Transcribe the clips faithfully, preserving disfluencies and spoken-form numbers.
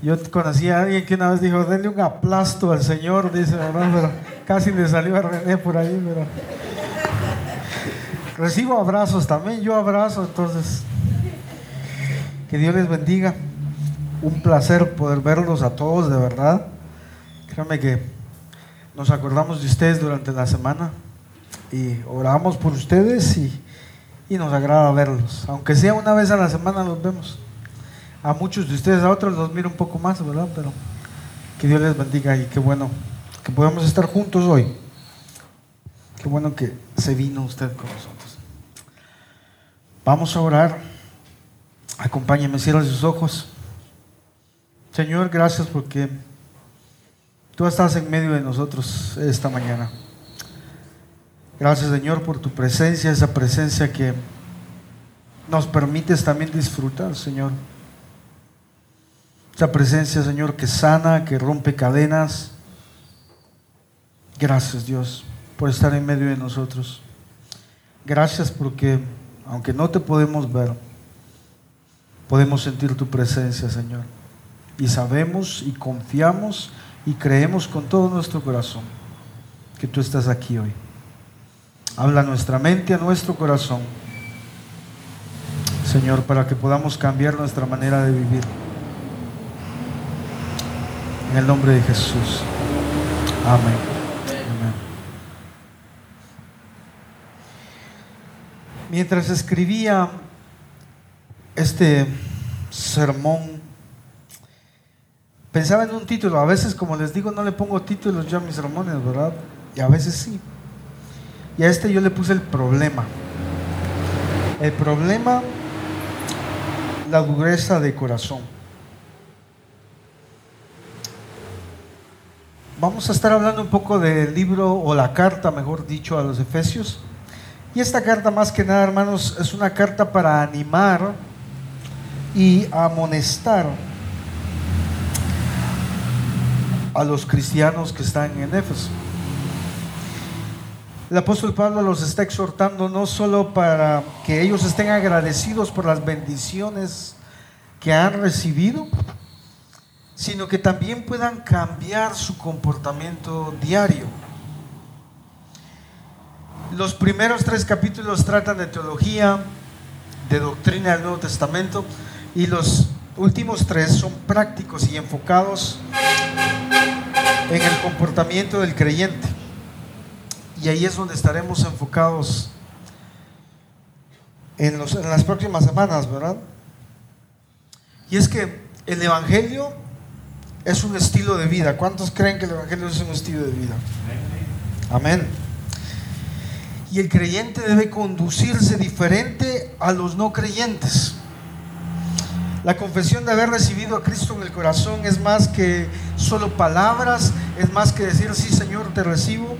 Yo conocí a alguien que una vez dijo, denle un aplasto al Señor, dice, ¿verdad? Pero casi le salió a René por ahí, pero recibo abrazos también, yo abrazo, entonces que Dios les bendiga. Un placer poder verlos a todos, de verdad. Créanme que nos acordamos de ustedes durante la semana y oramos por ustedes y, y nos agrada verlos, aunque sea una vez a la semana los vemos. A muchos de ustedes, a otros los miro un poco más, ¿verdad? Pero que Dios les bendiga y qué bueno que podamos estar juntos hoy. Qué bueno que se vino usted con nosotros. Vamos a orar. Acompáñenme, cierren sus ojos. Señor, gracias porque tú estás en medio de nosotros esta mañana. Gracias, Señor, por tu presencia, esa presencia que nos permites también disfrutar, Señor. Esa presencia, Señor, que sana, que rompe cadenas. Gracias, Dios, por estar en medio de nosotros. Gracias porque, aunque no te podemos ver, podemos sentir tu presencia, Señor. Y sabemos y confiamos y creemos con todo nuestro corazón que tú estás aquí hoy. Habla a nuestra mente, a nuestro corazón, Señor, para que podamos cambiar nuestra manera de vivir. En el nombre de Jesús. Amén. Amén. Mientras escribía este sermón, pensaba en un título. A veces, como les digo, no le pongo títulos yo a mis sermones, ¿verdad? Y a veces sí. Y a este yo le puse el problema. El problema, la dureza de corazón. Vamos a estar hablando un poco del libro, o la carta, mejor dicho, a los Efesios. Y esta carta, más que nada, hermanos, es una carta para animar y amonestar a los cristianos que están en Éfeso. El apóstol Pablo los está exhortando no solo para que ellos estén agradecidos por las bendiciones que han recibido, sino que también puedan cambiar su comportamiento diario. Los primeros tres capítulos tratan de teología, de doctrina del Nuevo Testamento, y los últimos tres son prácticos y enfocados en el comportamiento del creyente. Y ahí es donde estaremos enfocados en, los, en las próximas semanas, ¿verdad? Y es que el Evangelio es un estilo de vida. ¿Cuántos creen que el Evangelio es un estilo de vida? Amén. Y el creyente debe conducirse diferente a los no creyentes. La confesión de haber recibido a Cristo en el corazón es más que solo palabras, es más que decir, sí, Señor, te recibo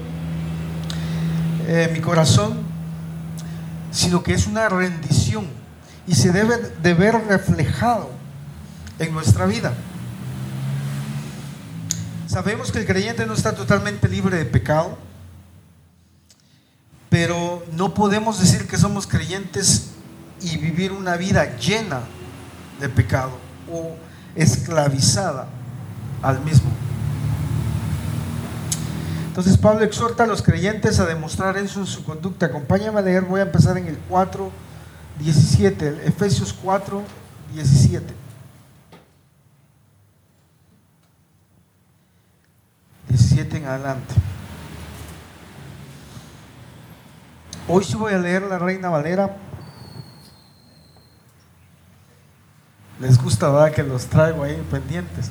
en mi corazón, sino que es una rendición y se debe de ver reflejado en nuestra vida. Sabemos que el creyente no está totalmente libre de pecado, pero no podemos decir que somos creyentes y vivir una vida llena de pecado o esclavizada al mismo. Entonces Pablo exhorta a los creyentes a demostrar eso en su conducta. Acompáñame a leer, voy a empezar en el cuatro diecisiete, Efesios cuatro diecisiete. diecisiete en adelante. Hoy sí voy a leer la Reina Valera. Les gusta, ¿verdad?, que los traigo ahí pendientes.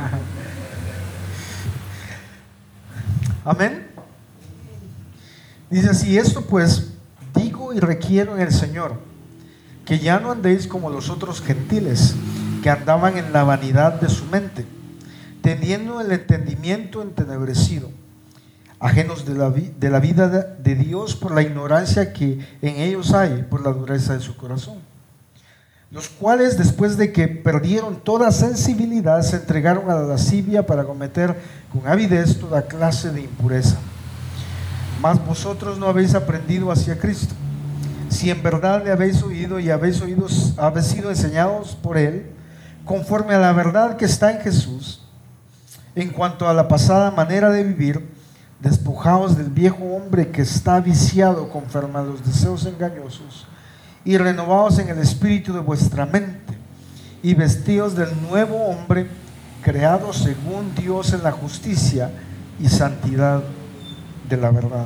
Amén. Dice así: esto pues digo y requiero en el Señor, que ya no andéis como los otros gentiles, que andaban en la vanidad de su mente, teniendo el entendimiento entenebrecido, ajenos de la, vi- de la vida de, de Dios por la ignorancia que en ellos hay, por la dureza de su corazón, los cuales, después de que perdieron toda sensibilidad, se entregaron a la lascivia para cometer con avidez toda clase de impureza. Mas vosotros no habéis aprendido hacia Cristo, si en verdad le habéis oído y habéis oído, habéis sido enseñados por Él, conforme a la verdad que está en Jesús, en cuanto a la pasada manera de vivir, despojaos del viejo hombre que está viciado conforme a los deseos engañosos, y renovaos en el espíritu de vuestra mente, y vestíos del nuevo hombre, creado según Dios en la justicia y santidad de la verdad.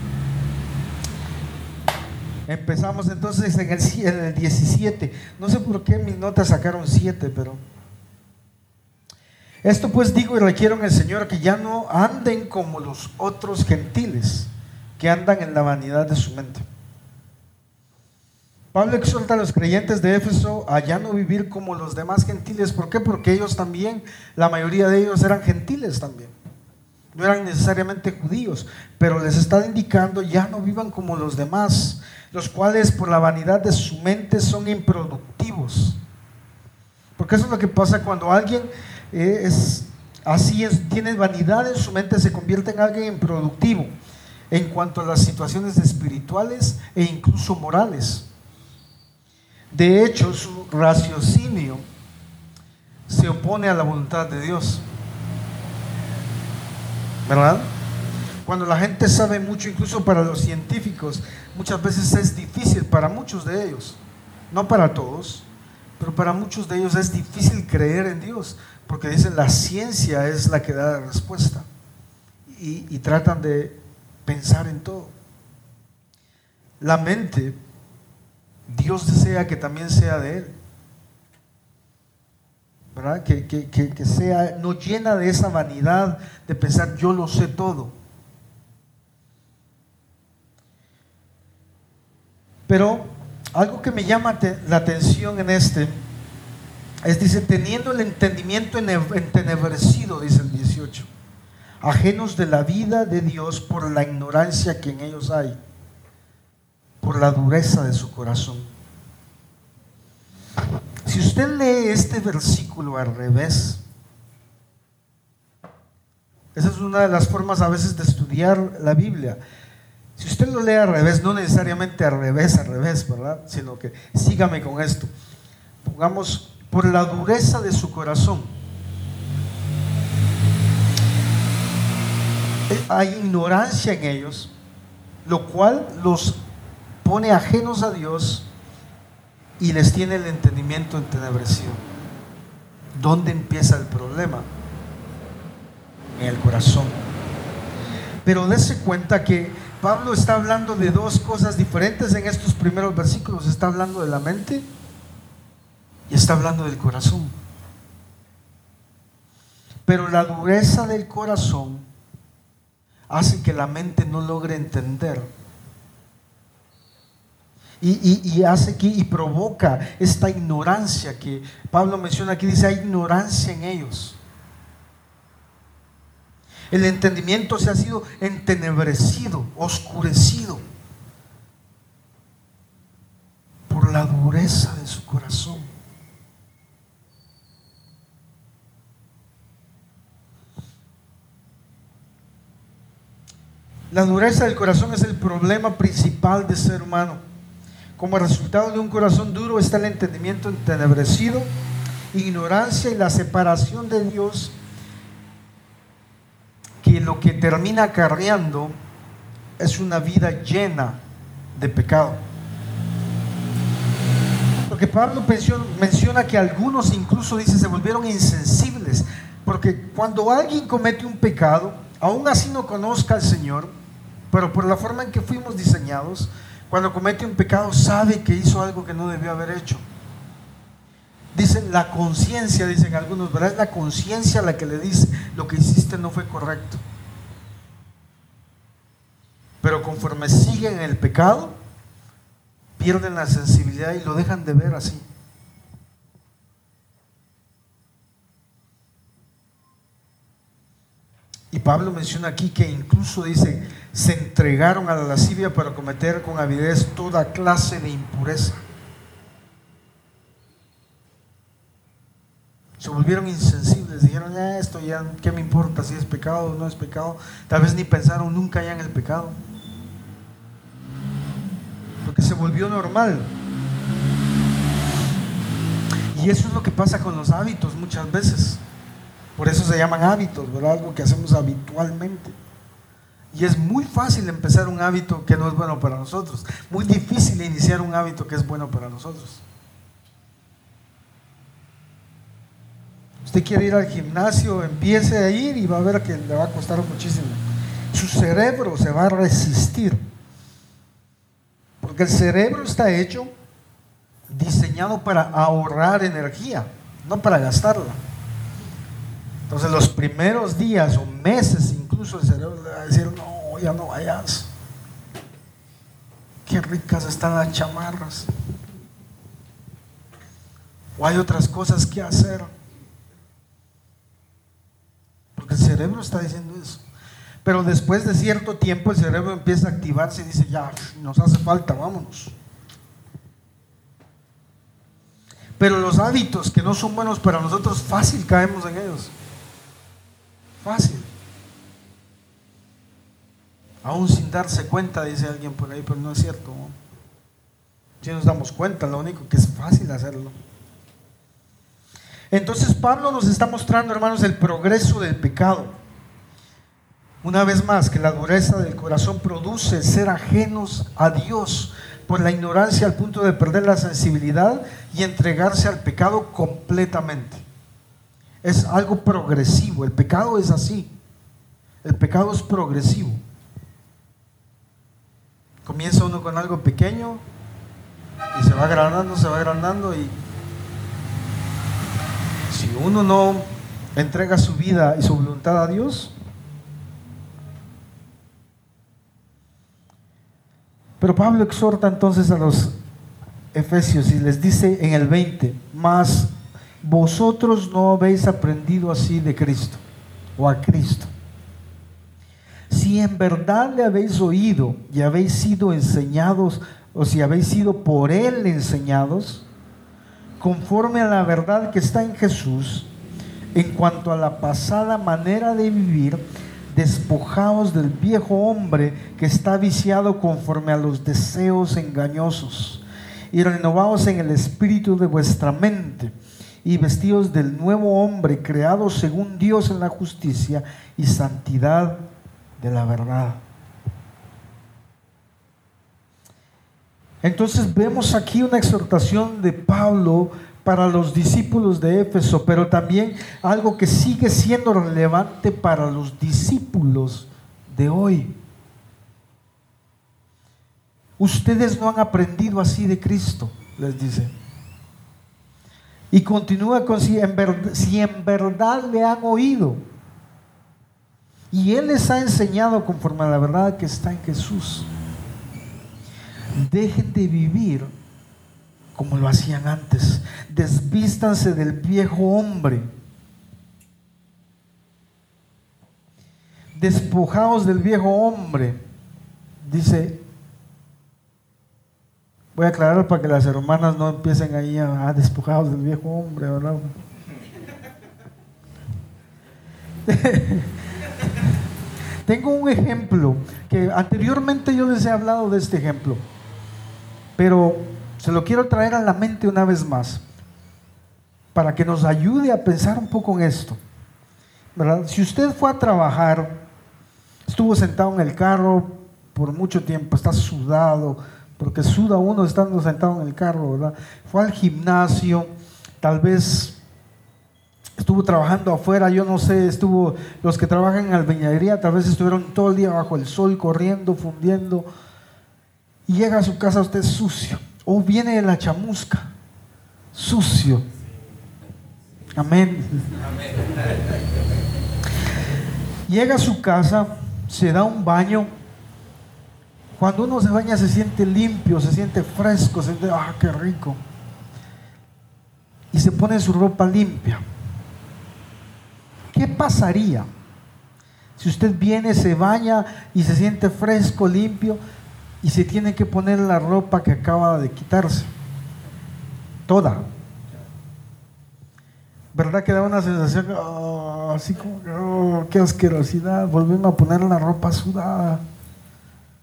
Empezamos entonces en el, en el diecisiete. No sé por qué mis notas sacaron siete, pero esto pues digo y requiero en el Señor, que ya no anden como los otros gentiles, que andan en la vanidad de su mente. Pablo exhorta a los creyentes de Éfeso a ya no vivir como los demás gentiles. ¿Por qué? Porque ellos también, la mayoría de ellos eran gentiles también, no eran necesariamente judíos, pero les está indicando: ya no vivan como los demás, los cuales por la vanidad de su mente son improductivos. Porque eso es lo que pasa cuando alguien eh, es así, es, tiene vanidad en su mente, se convierte en alguien improductivo en cuanto a las situaciones espirituales e incluso morales. De hecho, su raciocinio se opone a la voluntad de Dios, ¿verdad? Cuando la gente sabe mucho, incluso para los científicos, muchas veces es difícil para muchos de ellos, no para todos, pero para muchos de ellos es difícil creer en Dios, porque dicen la ciencia es la que da la respuesta, y, y tratan de pensar en todo. La mente, Dios desea que también sea de Él, ¿verdad? Que, que, que, que sea, no llena de esa vanidad de pensar yo lo sé todo. Pero algo que me llama te, la atención en este es, dice, teniendo el entendimiento entenebrecido, dice el dieciocho, ajenos de la vida de Dios por la ignorancia que en ellos hay, por la dureza de su corazón. Si usted lee este versículo al revés, esa es una de las formas a veces de estudiar la Biblia. Si usted lo lee al revés, no necesariamente al revés, al revés, ¿verdad? Sino que sígame con esto. Pongamos, por la dureza de su corazón. Hay ignorancia en ellos, lo cual los pone ajenos a Dios y les tiene el entendimiento entenebrecido. ¿Dónde empieza el problema? En el corazón. Pero dése cuenta que Pablo está hablando de dos cosas diferentes en estos primeros versículos. Está hablando de la mente y está hablando del corazón. Pero la dureza del corazón hace que la mente no logre entender. Y, y, y hace que y provoca esta ignorancia que Pablo menciona aquí. Dice, hay ignorancia en ellos. El entendimiento se ha sido entenebrecido, oscurecido por la dureza de su corazón. La dureza del corazón es el problema principal del ser humano. Como resultado de un corazón duro está el entendimiento entenebrecido, ignorancia y la separación de Dios, que lo que termina acarreando es una vida llena de pecado. Porque Pablo menciona que algunos incluso, dice, se volvieron insensibles, porque cuando alguien comete un pecado, aún así no conozca al Señor, pero por la forma en que fuimos diseñados, cuando comete un pecado sabe que hizo algo que no debió haber hecho. Dicen la conciencia, dicen algunos, ¿verdad? Es la conciencia la que le dice lo que hiciste no fue correcto. Pero conforme siguen en el pecado, pierden la sensibilidad y lo dejan de ver así. Y Pablo menciona aquí que incluso dice, se entregaron a la lascivia para cometer con avidez toda clase de impureza. Se volvieron insensibles, dijeron, ya esto ya, ¿qué me importa si es pecado o no es pecado? Tal vez ni pensaron nunca ya en el pecado, porque se volvió normal. Y eso es lo que pasa con los hábitos muchas veces. Por eso se llaman hábitos, ¿verdad? Algo que hacemos habitualmente. Y es muy fácil empezar un hábito que no es bueno para nosotros. Muy difícil iniciar un hábito que es bueno para nosotros. Usted quiere ir al gimnasio, empiece a ir y va a ver que le va a costar muchísimo. Su cerebro se va a resistir. Porque el cerebro está hecho, diseñado para ahorrar energía, no para gastarla. Entonces los primeros días o meses incluso el cerebro le va a decir, no, ya no vayas. Qué ricas están las chamarras. O hay otras cosas que hacer. Porque el cerebro está diciendo eso. Pero después de cierto tiempo el cerebro empieza a activarse y dice, ya, nos hace falta, vámonos. Pero los hábitos que no son buenos para nosotros, fácil caemos en ellos. Fácil. Aún sin darse cuenta, dice alguien por ahí, pero no es cierto, ¿no? Si nos damos cuenta, lo único que es fácil hacerlo. Entonces Pablo nos está mostrando, hermanos, el progreso del pecado. Una vez más, que la dureza del corazón produce ser ajenos a Dios por la ignorancia al punto de perder la sensibilidad y entregarse al pecado completamente. Es algo progresivo, el pecado es así. El pecado es progresivo. Comienza uno con algo pequeño y se va agrandando, se va agrandando, y si uno no entrega su vida y su voluntad a Dios. Pero Pablo exhorta entonces a los efesios y les dice en el veinte, mas vosotros no habéis aprendido así de Cristo o a Cristo. Si en verdad le habéis oído y habéis sido enseñados, o si habéis sido por Él enseñados, conforme a la verdad que está en Jesús, en cuanto a la pasada manera de vivir, despojaos del viejo hombre que está viciado conforme a los deseos engañosos, y renovaos en el espíritu de vuestra mente, y vestidos del nuevo hombre creado según Dios en la justicia y santidad de la verdad. Entonces vemos aquí una exhortación de Pablo para los discípulos de Éfeso, pero también algo que sigue siendo relevante para los discípulos de hoy. Ustedes no han aprendido así de Cristo, les dice. Y continúa con si en, verdad, si en verdad le han oído y Él les ha enseñado conforme a la verdad que está en Jesús. Dejen de vivir como lo hacían antes. Desvístanse del viejo hombre. Despojaos del viejo hombre. Dice, voy a aclarar para que las hermanas no empiecen ahí a, a despojaos del viejo hombre, ¿verdad? Tengo un ejemplo que anteriormente yo les he hablado de este ejemplo, pero se lo quiero traer a la mente una vez más para que nos ayude a pensar un poco en esto, ¿verdad? Si usted fue a trabajar, estuvo sentado en el carro por mucho tiempo, está sudado, porque suda uno estando sentado en el carro, ¿verdad? Fue al gimnasio, tal vez estuvo trabajando afuera, yo no sé, estuvo, los que trabajan en albañilería tal vez estuvieron todo el día bajo el sol, corriendo, fundiendo, y llega a su casa usted sucio, o viene de la chamusca, sucio. Amén. Amén. Llega a su casa, se da un baño. Cuando uno se baña se siente limpio, se siente fresco, se siente, ah, qué rico. Y se pone su ropa limpia. ¿Qué pasaría si usted viene, se baña y se siente fresco, limpio, y se tiene que poner la ropa que acaba de quitarse? Toda. ¿Verdad que da una sensación oh, así como, oh, qué asquerosidad, volverme a poner la ropa sudada?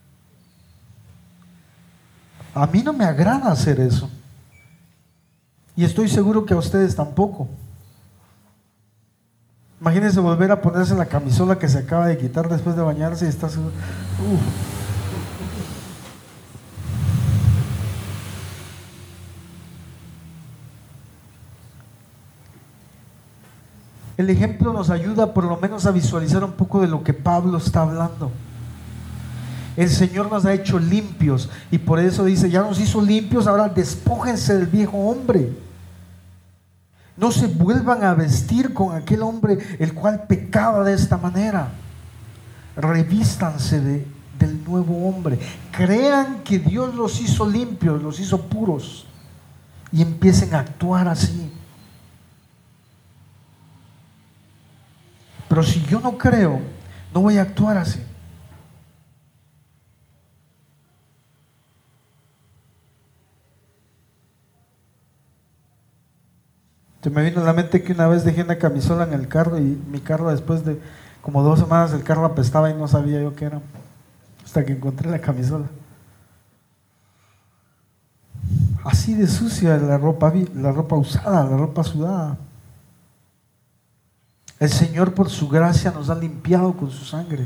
A mí no me agrada hacer eso. Y estoy seguro que a ustedes tampoco. Imagínense volver a ponerse la camisola que se acaba de quitar después de bañarse y está seguro. Uf. El ejemplo nos ayuda por lo menos a visualizar un poco de lo que Pablo está hablando. El Señor nos ha hecho limpios y por eso dice, ya nos hizo limpios, ahora despójense del viejo hombre. No se vuelvan a vestir con aquel hombre el cual pecaba de esta manera. Revístanse de, del nuevo hombre. Crean que Dios los hizo limpios, los hizo puros y empiecen a actuar así. Pero si yo no creo, no voy a actuar así. Se me vino a la mente que una vez dejé una camisola en el carro y mi carro después de como dos semanas el carro apestaba y no sabía yo qué era, hasta que encontré la camisola. Así de sucia la ropa, la ropa usada, la ropa sudada. El Señor por su gracia nos ha limpiado con su sangre.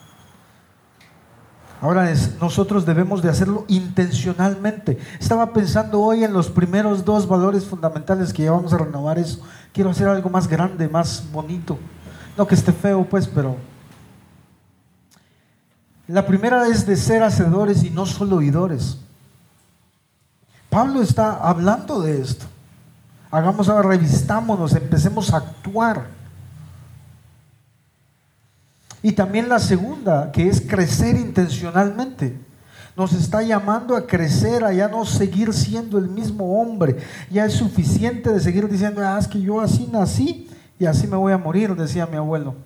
Ahora es, nosotros debemos de hacerlo intencionalmente. Estaba pensando hoy en los primeros dos valores fundamentales que ya vamos a renovar eso. Quiero hacer algo más grande, más bonito. No que esté feo pues, pero la primera es de ser hacedores y no solo oidores. Pablo está hablando de esto. Hagamos ahora, revistámonos, empecemos a actuar. Y también la segunda, que es crecer intencionalmente. Nos está llamando a crecer, a ya no seguir siendo el mismo hombre. Ya es suficiente de seguir diciendo, ah, es que yo así nací y así me voy a morir, decía mi abuelo.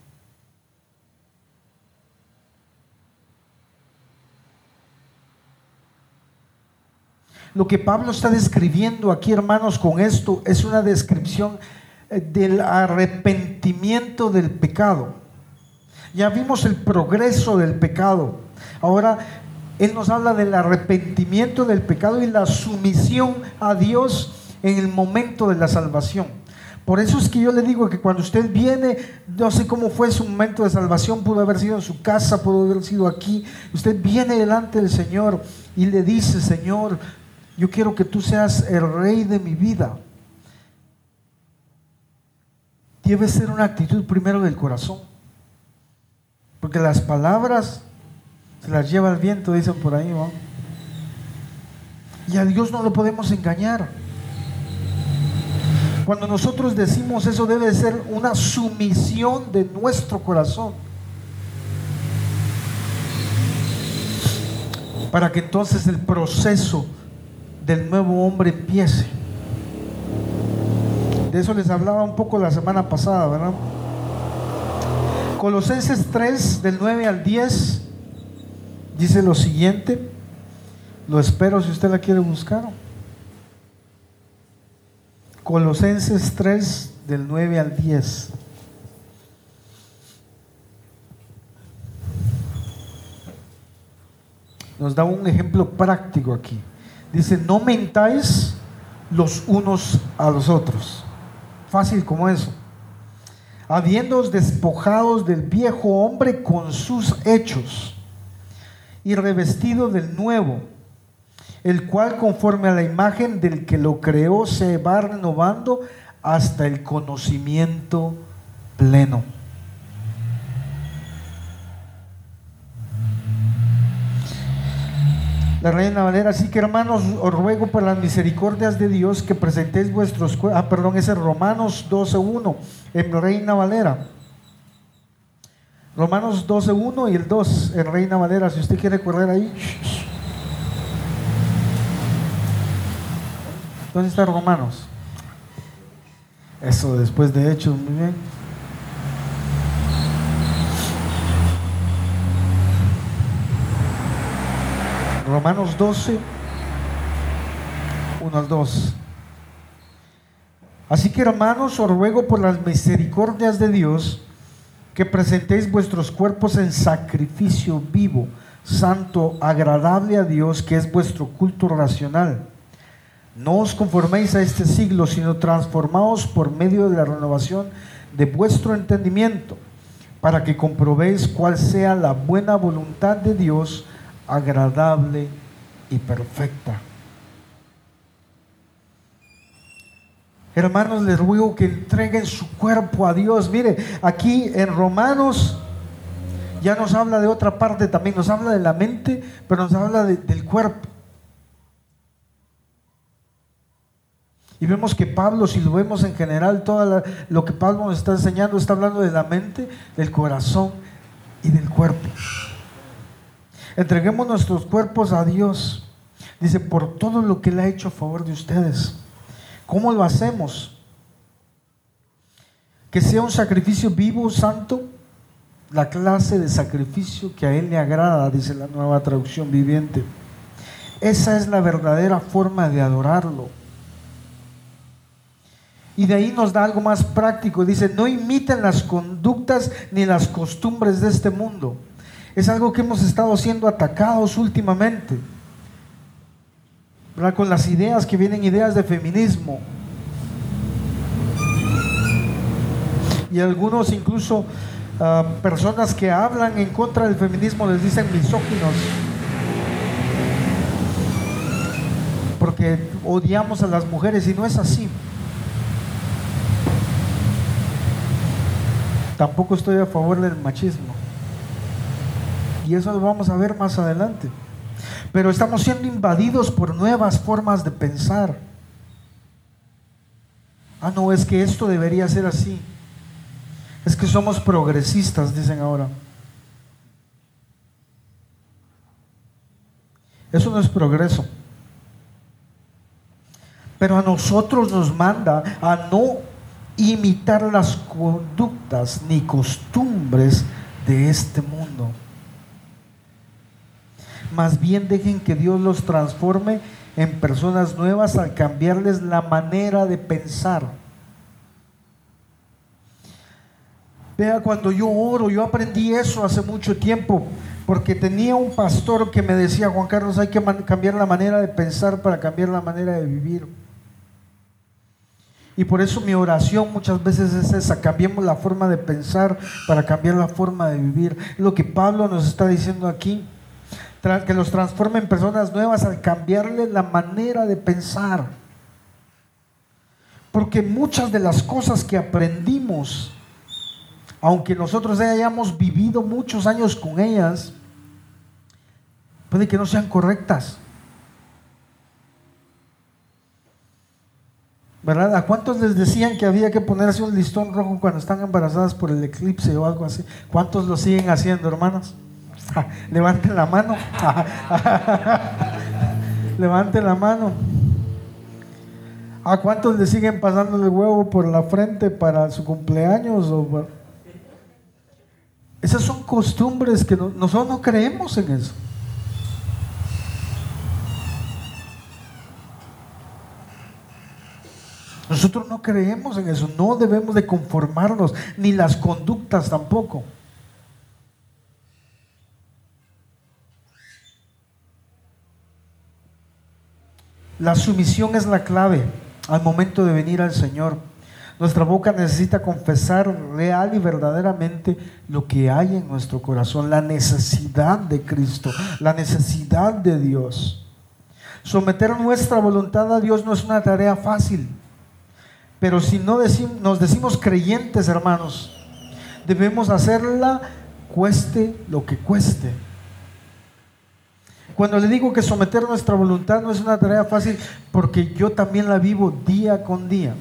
Lo que Pablo está describiendo aquí, hermanos, con esto es una descripción del arrepentimiento del pecado. Ya vimos el progreso del pecado. Ahora Él nos habla del arrepentimiento del pecado y la sumisión a Dios en el momento de la salvación. Por eso es que yo le digo que cuando usted viene, no sé cómo fue su momento de salvación, pudo haber sido en su casa, pudo haber sido aquí. Usted viene delante del Señor y le dice, Señor, yo quiero que tú seas el rey de mi vida. Debe ser una actitud primero del corazón. Porque las palabras se las lleva el viento, dicen por ahí, ¿no? Y a Dios no lo podemos engañar. Cuando nosotros decimos eso, debe ser una sumisión de nuestro corazón, para que entonces el proceso del nuevo hombre empiece. De eso les hablaba un poco la semana pasada, ¿verdad? Colosenses tres, del nueve al diez, dice lo siguiente. Lo espero si usted la quiere buscar. Colosenses tres, del nueve al diez. Nos da un ejemplo práctico aquí. Dice, no mentáis los unos a los otros. Fácil como eso. Habiéndoos despojados del viejo hombre con sus hechos y revestido del nuevo, el cual conforme a la imagen del que lo creó se va renovando hasta el conocimiento pleno. La Reina Valera, así que hermanos, os ruego por las misericordias de Dios que presentéis vuestros cuerpos, ah perdón, ese es Romanos doce uno, en Reina Valera. Romanos doce uno y el dos en Reina Valera, si usted quiere correr ahí. ¿Dónde está Romanos? Eso después de Hechos, muy bien. Romanos doce, uno al dos. Así que hermanos, os ruego por las misericordias de Dios que presentéis vuestros cuerpos en sacrificio vivo, santo, agradable a Dios, que es vuestro culto racional. No os conforméis a este siglo, sino transformaos por medio de la renovación de vuestro entendimiento, para que comprobéis cuál sea la buena voluntad de Dios, agradable y perfecta. Hermanos, les ruego que entreguen su cuerpo a Dios. Mire, aquí en Romanos ya nos habla de otra parte también, nos habla de la mente, pero nos habla de, del cuerpo. Y vemos que Pablo, si lo vemos en general, todo la, lo que Pablo nos está enseñando, está hablando de la mente, del corazón y del cuerpo. Entreguemos nuestros cuerpos a Dios, dice, por todo lo que Él ha hecho a favor de ustedes. ¿Cómo lo hacemos? Que sea un sacrificio vivo, santo, la clase de sacrificio que a Él le agrada, dice la Nueva Traducción Viviente. Esa es la verdadera forma de adorarlo. Y de ahí nos da algo más práctico, dice, no imiten las conductas ni las costumbres de este mundo. Es algo que hemos estado siendo atacados últimamente, ¿verdad? Con las ideas que vienen, ideas de feminismo, y algunos incluso uh, personas que hablan en contra del feminismo les dicen misóginos, porque odiamos a las mujeres, y no es así. Tampoco estoy a favor del machismo, y eso lo vamos a ver más adelante. Pero estamos siendo invadidos por nuevas formas de pensar. Ah, no, es que esto debería ser así. Es que somos progresistas, dicen ahora. Eso no es progreso. Pero a nosotros nos manda a no imitar las conductas ni costumbres de este mundo. Más bien dejen que Dios los transforme en personas nuevas al cambiarles la manera de pensar. Vea, cuando yo oro, yo aprendí eso hace mucho tiempo, porque tenía un pastor que me decía: Juan Carlos, hay que cambiar la manera de pensar para cambiar la manera de vivir. Y por eso mi oración muchas veces es esa: cambiemos la forma de pensar para cambiar la forma de vivir. Lo que Pablo nos está diciendo aquí, que los transforme en personas nuevas al cambiarle la manera de pensar. Porque muchas de las cosas que aprendimos, aunque nosotros hayamos vivido muchos años con ellas, puede que no sean correctas, ¿verdad? ¿A cuántos les decían que había que ponerse un listón rojo cuando están embarazadas por el eclipse o algo así? ¿Cuántos lo siguen haciendo, hermanos? Levanten la mano. Levanten la mano. ¿A cuántos le siguen pasando el huevo por la frente para su cumpleaños? O por... Esas son costumbres que no, nosotros no creemos en eso. Nosotros no creemos en eso. No debemos de conformarnos, ni las conductas tampoco. La sumisión es la clave al momento de venir al Señor. Nuestra boca necesita confesar real y verdaderamente lo que hay en nuestro corazón, la necesidad de Cristo, la necesidad de Dios. Someter nuestra voluntad a Dios no es una tarea fácil, pero si no decimos, nos decimos creyentes, hermanos, debemos hacerla cueste lo que cueste. Cuando le digo que someter nuestra voluntad no es una tarea fácil, porque yo también la vivo día con día.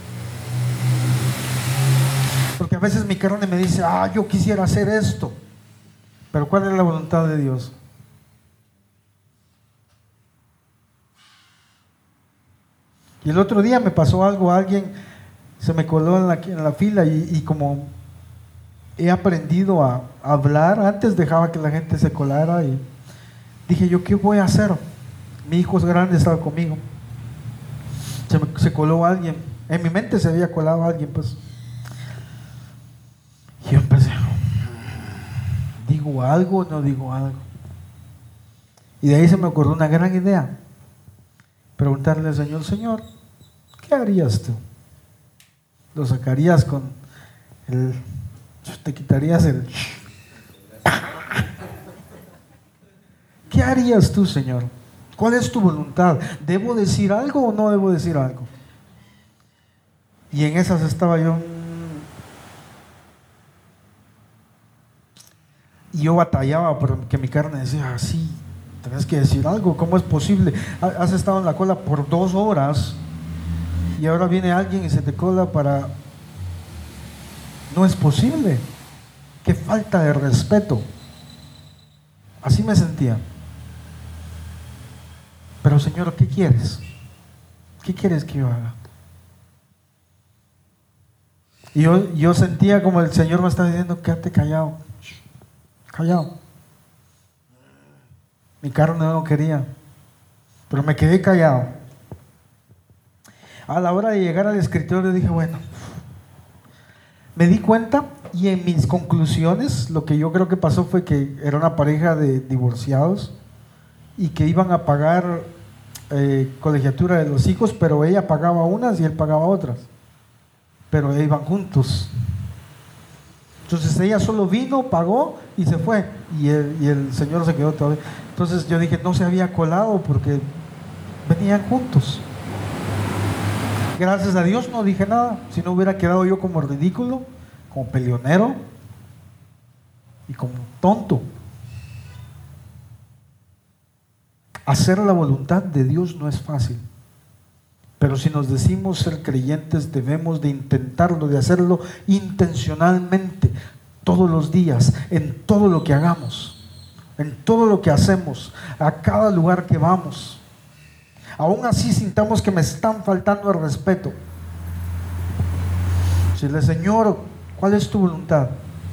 Porque a veces mi carne me dice: ah, yo quisiera hacer esto, pero ¿cuál es la voluntad de Dios? Y el otro día me pasó algo, alguien se me coló en la, en la fila y, y como he aprendido a, a hablar, antes dejaba que la gente se colara y dije yo: ¿qué voy a hacer? Mi hijo es grande, estaba conmigo. Se, me, se coló alguien. En mi mente se había colado alguien, pues. Y yo empecé: ¿digo algo o no digo algo? Y de ahí se me ocurrió una gran idea. preguntarle al Señor, Señor, ¿qué harías tú? ¿Lo sacarías con el... te quitarías el... ¿Qué harías tú, Señor? ¿Cuál es tu voluntad? ¿Debo decir algo o no debo decir algo? Y en esas estaba yo. Y yo batallaba porque mi carne decía, sí, tenés que decir algo, ¿cómo es posible? Has estado en la cola por dos horas y ahora viene alguien y se te cola para... No es posible. Qué falta de respeto. Así me sentía. Pero Señor, ¿qué quieres? ¿Qué quieres que yo haga? Y yo, yo sentía como el Señor me estaba diciendo, quédate callado, callado. Mi carne no quería, pero me quedé callado. A la hora de llegar al escritorio dije, bueno, me di cuenta y en mis conclusiones lo que yo creo que pasó fue que era una pareja de divorciados y que iban a pagar eh, colegiatura de los hijos, pero ella pagaba unas y él pagaba otras, pero iban juntos. Entonces ella solo vino, pagó y se fue, y el, y el señor se quedó todavía. Entonces yo dije, no se había colado porque venían juntos. Gracias a Dios no dije nada, si no hubiera quedado yo como ridículo, como peleonero y como tonto. Hacer la voluntad de Dios no es fácil, pero si nos decimos ser creyentes debemos de intentarlo, de hacerlo intencionalmente, todos los días, en todo lo que hagamos, en todo lo que hacemos, a cada lugar que vamos. Aún así sintamos que me están faltando el respeto, decirle, Señor, ¿cuál es tu voluntad?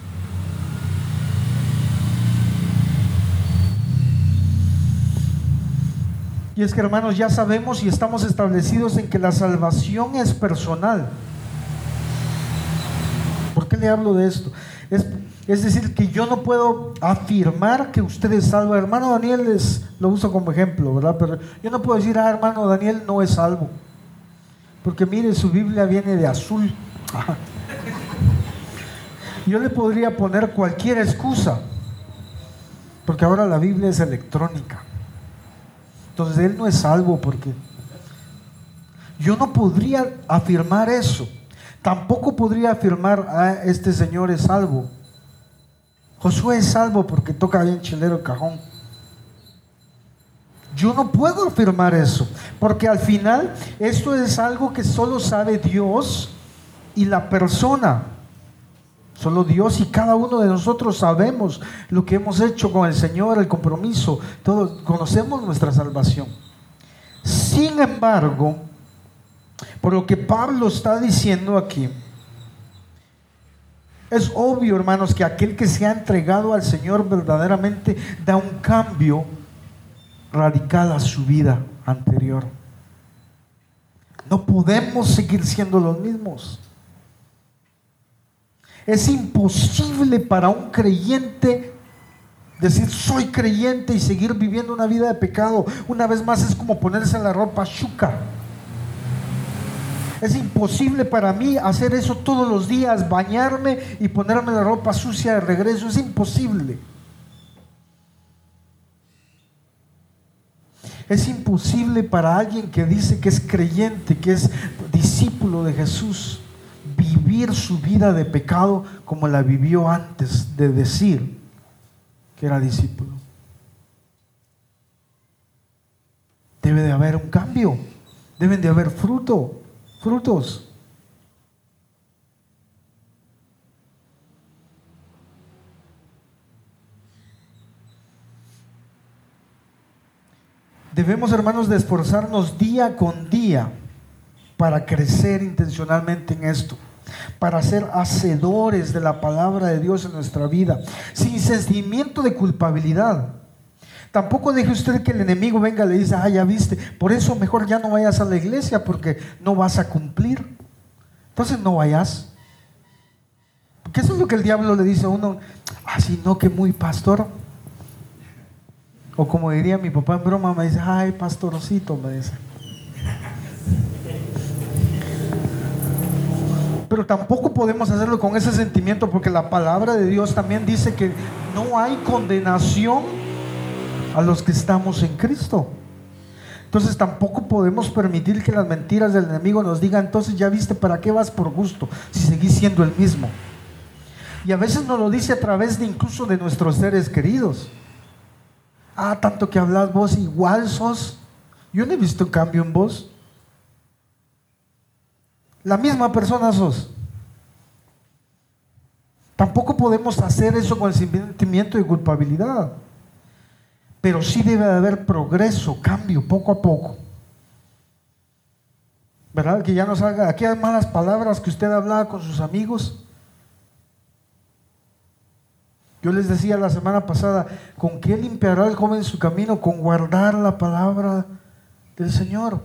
Y es que, hermanos, ya sabemos y estamos establecidos en que la salvación es personal. ¿Por qué le hablo de esto? Es, es decir, que yo no puedo afirmar que usted es salvo. Hermano Daniel es, lo uso como ejemplo, ¿verdad? Pero yo no puedo decir, ah, hermano Daniel no es salvo. Porque mire, su Biblia viene de azul. Yo le podría poner cualquier excusa, porque ahora la Biblia es electrónica. Entonces él no es salvo porque yo no podría afirmar eso. Tampoco podría afirmar, ah, este señor es salvo. Josué es salvo porque toca bien chilero el cajón. Yo no puedo afirmar eso, porque al final esto es algo que solo sabe Dios y la persona. Solo Dios y cada uno de nosotros sabemos lo que hemos hecho con el Señor, el compromiso, todos conocemos nuestra salvación. Sin embargo, por lo que Pablo está diciendo aquí, es obvio, hermanos, que aquel que se ha entregado al Señor verdaderamente da un cambio radical a su vida anterior. No podemos seguir siendo los mismos. Es imposible para un creyente decir soy creyente y seguir viviendo una vida de pecado. Una vez más es como ponerse la ropa chuca. Es imposible para mí hacer eso todos los días, bañarme y ponerme la ropa sucia de regreso. Es imposible. Es imposible para alguien que dice que es creyente, que es discípulo de Jesús, vivir su vida de pecado como la vivió antes de decir que era discípulo. Debe de haber un cambio, deben de haber fruto, frutos. Debemos, hermanos, de esforzarnos día con día para crecer intencionalmente en esto, para ser hacedores de la palabra de Dios en nuestra vida, sin sentimiento de culpabilidad. Tampoco deje usted que el enemigo venga y le dice, ah, ya viste, por eso mejor ya no vayas a la iglesia porque no vas a cumplir. Entonces no vayas. Porque eso es lo que el diablo le dice a uno, ah, si no, que muy pastor. O como diría mi papá en broma, me dice, ay, pastorcito, me dice. Pero tampoco podemos hacerlo con ese sentimiento, porque la palabra de Dios también dice que no hay condenación a los que estamos en Cristo. Entonces tampoco podemos permitir que las mentiras del enemigo nos digan: entonces ya viste, ¿para qué vas por gusto si seguís siendo el mismo? Y a veces nos lo dice a través de incluso de nuestros seres queridos. Ah, tanto que hablas vos, igual sos. Yo no he visto un cambio en vos. La misma persona sos. Tampoco podemos hacer eso con el sentimiento de culpabilidad. Pero sí debe de haber progreso, cambio, poco a poco. ¿Verdad? Que ya no salga aquellas malas palabras que usted hablaba con sus amigos. Yo les decía la semana pasada: ¿con qué limpiará el joven su camino? Con guardar la palabra del Señor.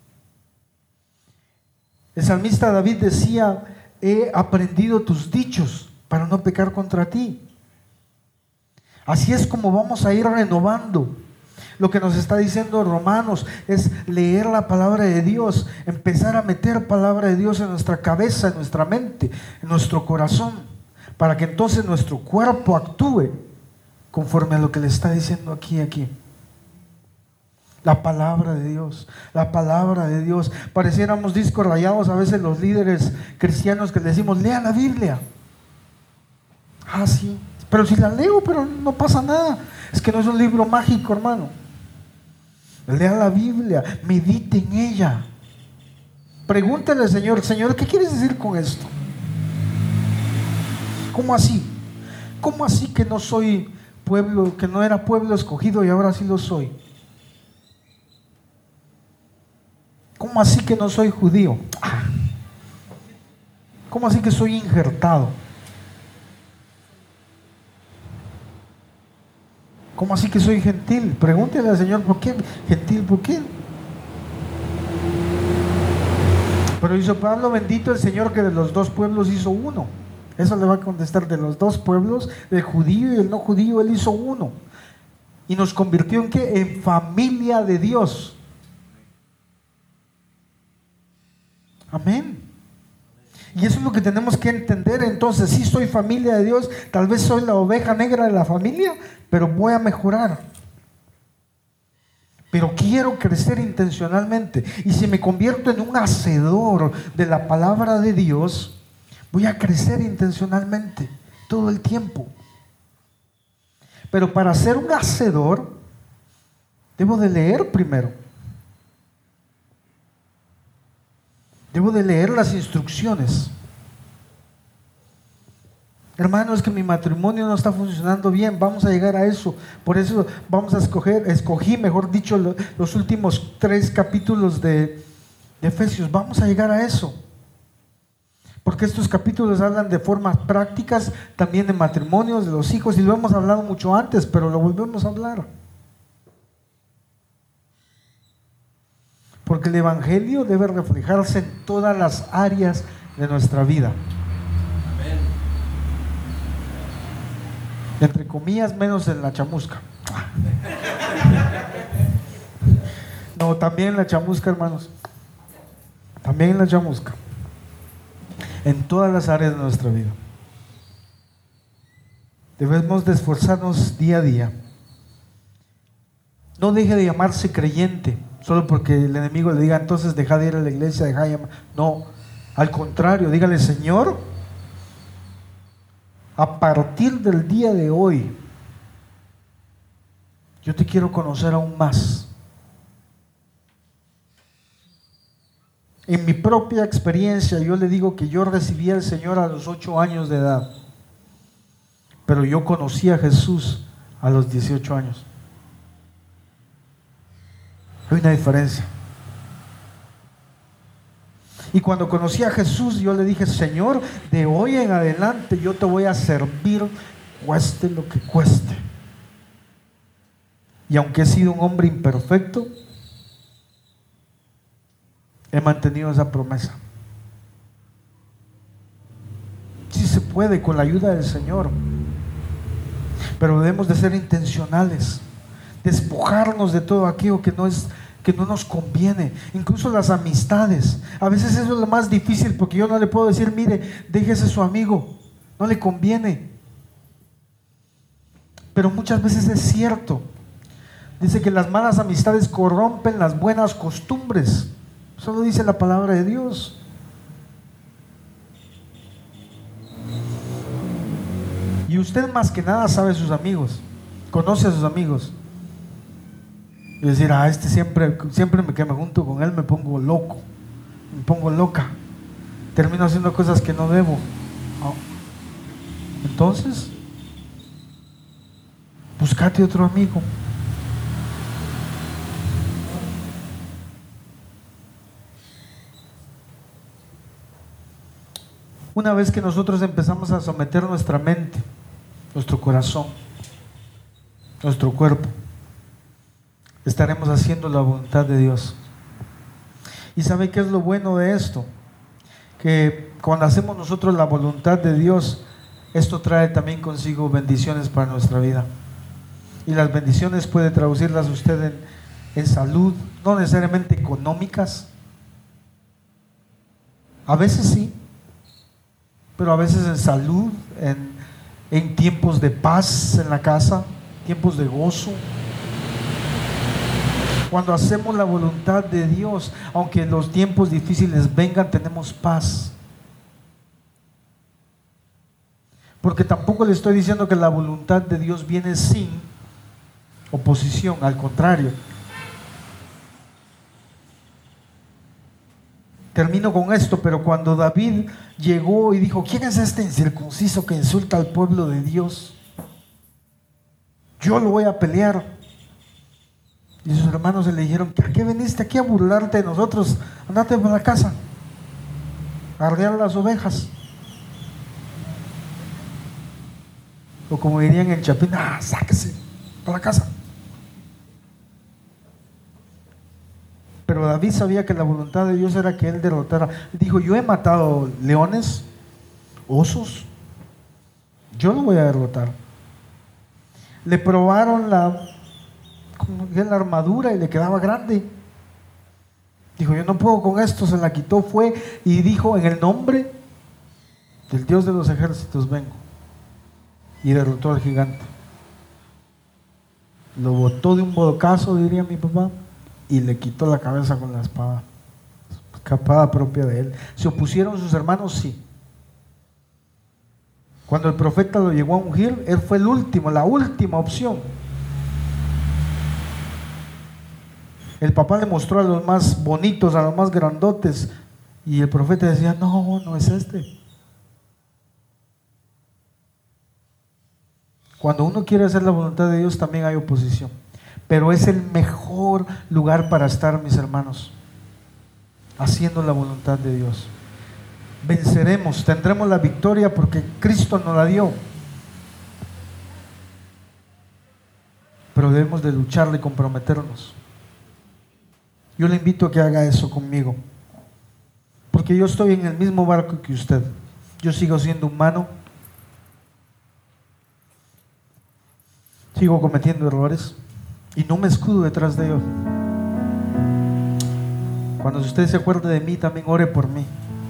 El salmista David decía: he aprendido tus dichos para no pecar contra ti. Así es como vamos a ir renovando. Lo que nos está diciendo Romanos es leer la palabra de Dios, empezar a meter palabra de Dios en nuestra cabeza, en nuestra mente, en nuestro corazón, para que entonces nuestro cuerpo actúe conforme a lo que le está diciendo aquí, aquí. La palabra de Dios, la palabra de Dios. Pareciéramos discos rayados a veces los líderes cristianos que le decimos: lea la Biblia. Ah, sí, pero si la leo, pero no pasa nada. Es que no es un libro mágico, hermano. Lea la Biblia, medite en ella. Pregúntale al Señor: Señor, ¿qué quieres decir con esto? ¿Cómo así? ¿Cómo así que no soy pueblo, que no era pueblo escogido y ahora sí lo soy? ¿Cómo así que no soy judío? ¿Cómo así que soy injertado? ¿Cómo así que soy gentil? Pregúntele al Señor: ¿por qué gentil? ¿Por qué? Pero hizo Pablo: bendito el Señor que de los dos pueblos hizo uno. Eso le va a contestar: de los dos pueblos, el judío y el no judío, Él hizo uno. Y nos convirtió en ¿qué? En familia de Dios. Amén. Y eso es lo que tenemos que entender. Entonces, sí soy familia de Dios, tal vez soy la oveja negra de la familia, pero voy a mejorar. Pero quiero crecer intencionalmente. Y si me convierto en un hacedor de la palabra de Dios, voy a crecer intencionalmente todo el tiempo. Pero para ser un hacedor, debo de leer primero. Debo de leer las instrucciones. Hermano, es que mi matrimonio no está funcionando bien. Vamos a llegar a eso. Por eso vamos a escoger, escogí, mejor dicho, lo, los últimos tres capítulos de, de Efesios. Vamos a llegar a eso. Porque estos capítulos hablan de formas prácticas, también de matrimonios, de los hijos, y lo hemos hablado mucho antes, pero lo volvemos a hablar. Porque el Evangelio debe reflejarse en todas las áreas de nuestra vida. Amén. Entre comillas, menos en la chamusca. No, también en la chamusca, hermanos. También en la chamusca. En todas las áreas de nuestra vida. Debemos de esforzarnos día a día. No deje de llamarse creyente solo porque el enemigo le diga: entonces deja de ir a la iglesia, deja de llamar. No, al contrario, dígale: Señor, a partir del día de hoy yo te quiero conocer aún más. En mi propia experiencia yo le digo que yo recibí al Señor a los ocho años de edad, pero yo conocí a Jesús a los dieciocho años. Hay una diferencia. Y cuando conocí a Jesús, yo le dije: Señor, de hoy en adelante yo te voy a servir, cueste lo que cueste. Y aunque he sido un hombre imperfecto, he mantenido esa promesa. Sí se puede, con la ayuda del Señor, pero debemos de ser intencionales, despojarnos de todo aquello que no es, que no nos conviene. Incluso las amistades, a veces eso es lo más difícil, porque yo no le puedo decir, mire, déjese su amigo, no le conviene. Pero muchas veces es cierto. Dice que las malas amistades corrompen las buenas costumbres. Eso lo dice la palabra de Dios. Y usted más que nada sabe sus amigos, conoce a sus amigos. Y decir, ah, este siempre, siempre que me junto con él me pongo loco, me pongo loca, termino haciendo cosas que no debo. ¿No? Entonces, buscate otro amigo. Una vez que nosotros empezamos a someter nuestra mente, nuestro corazón, nuestro cuerpo, estaremos haciendo la voluntad de Dios. ¿Y sabe qué es lo bueno de esto? Que cuando hacemos nosotros la voluntad de Dios, esto trae también consigo bendiciones para nuestra vida. Y las bendiciones puede traducirlas usted en, en salud, no necesariamente económicas. A veces sí, pero a veces en salud, en, en tiempos de paz en la casa, tiempos de gozo. Cuando hacemos la voluntad de Dios, aunque los tiempos difíciles vengan, tenemos paz. Porque tampoco le estoy diciendo que la voluntad de Dios viene sin oposición, al contrario. Termino con esto, pero cuando David llegó y dijo, ¿quién es este incircunciso que insulta al pueblo de Dios? Yo lo voy a pelear. Y sus hermanos le dijeron, ¿a qué viniste aquí a burlarte de nosotros? Andate para la casa, a arrear las ovejas. O como dirían en Chapín, ah, sáquese para la casa. Pero David sabía que la voluntad de Dios era que él derrotara. Dijo, yo he matado leones, osos, yo lo voy a derrotar. Le probaron la, como que la armadura y le quedaba grande. Dijo, yo no puedo con esto, se la quitó, fue y dijo, en el nombre del Dios de los ejércitos vengo. Y derrotó al gigante. Lo botó de un bodocazo, diría mi papá, y le quitó la cabeza con la espada, espada propia de él. ¿Se opusieron sus hermanos? Sí. Cuando el profeta lo llegó a ungir, él fue el último, la última opción. El papá le mostró a los más bonitos, a los más grandotes, y el profeta decía, no, no es este. Cuando uno quiere hacer la voluntad de Dios, también hay oposición. Pero es el mejor lugar para estar, mis hermanos, haciendo la voluntad de Dios. Venceremos, tendremos la victoria porque Cristo nos la dio. Pero debemos de lucharle y comprometernos. Yo le invito a que haga eso conmigo, porque yo estoy en el mismo barco que usted. Yo sigo siendo humano, sigo cometiendo errores y no me escudo detrás de ellos. Cuando usted se acuerde de mí, también ore por mí.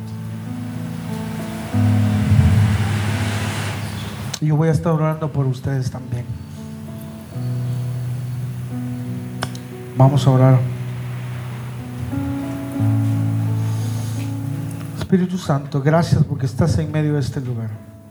Y yo voy a estar orando por ustedes también. Vamos a orar. Espíritu Santo, gracias porque estás en medio de este lugar.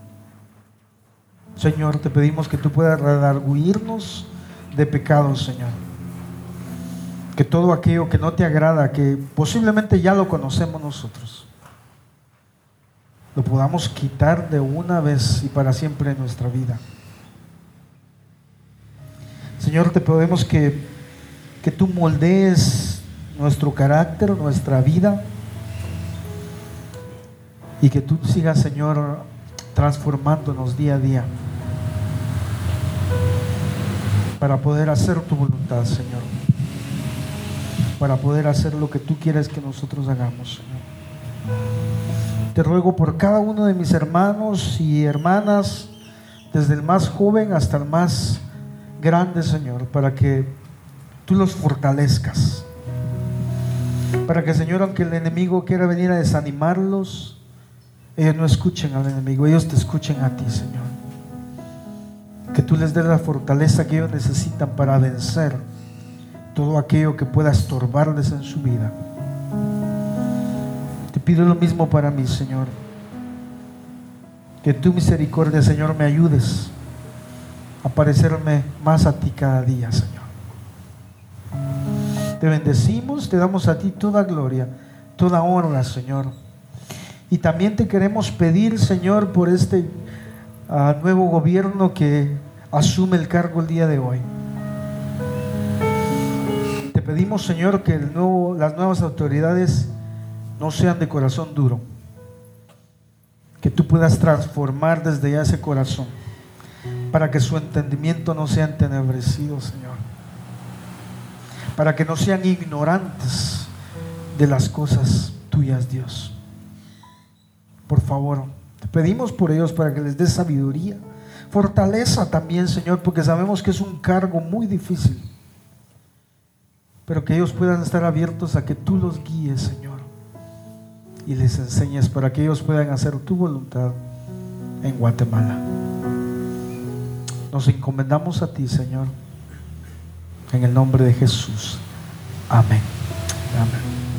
Señor, te pedimos que tú puedas redarguirnos de pecados, Señor. Que todo aquello que no te agrada, que posiblemente ya lo conocemos nosotros, lo podamos quitar de una vez y para siempre en nuestra vida. Señor, te pedimos que, que tú moldees nuestro carácter, nuestra vida, y que tú sigas, Señor, transformándonos día a día para poder hacer tu voluntad, Señor, para poder hacer lo que tú quieres que nosotros hagamos, Señor. Te ruego por cada uno de mis hermanos y hermanas, desde el más joven hasta el más grande, Señor, para que tú los fortalezcas, Para que, Señor, aunque el enemigo quiera venir a desanimarlos, ellos no escuchen al enemigo, ellos te escuchen a ti, Señor. Que tú les des la fortaleza que ellos necesitan para vencer todo aquello que pueda estorbarles en su vida. Te pido lo mismo para mí, Señor. Que tu misericordia, Señor, me ayudes a parecerme más a ti cada día, Señor. Te bendecimos, te damos a ti toda gloria, toda honra, Señor. Y también te queremos pedir, Señor, por este uh, nuevo gobierno que asume el cargo el día de hoy. Te pedimos, Señor, que el nuevo, las nuevas autoridades no sean de corazón duro. Que tú puedas transformar desde ya ese corazón, para que su entendimiento no sea entenebrecido, Señor. Para que no sean ignorantes de las cosas tuyas, Dios. Por favor, te pedimos por ellos para que les des sabiduría, fortaleza también, Señor, porque sabemos que es un cargo muy difícil, pero que ellos puedan estar abiertos a que tú los guíes, Señor, y les enseñes para que ellos puedan hacer tu voluntad en Guatemala. Nos encomendamos a ti, Señor, en el nombre de Jesús. Amén. Amén.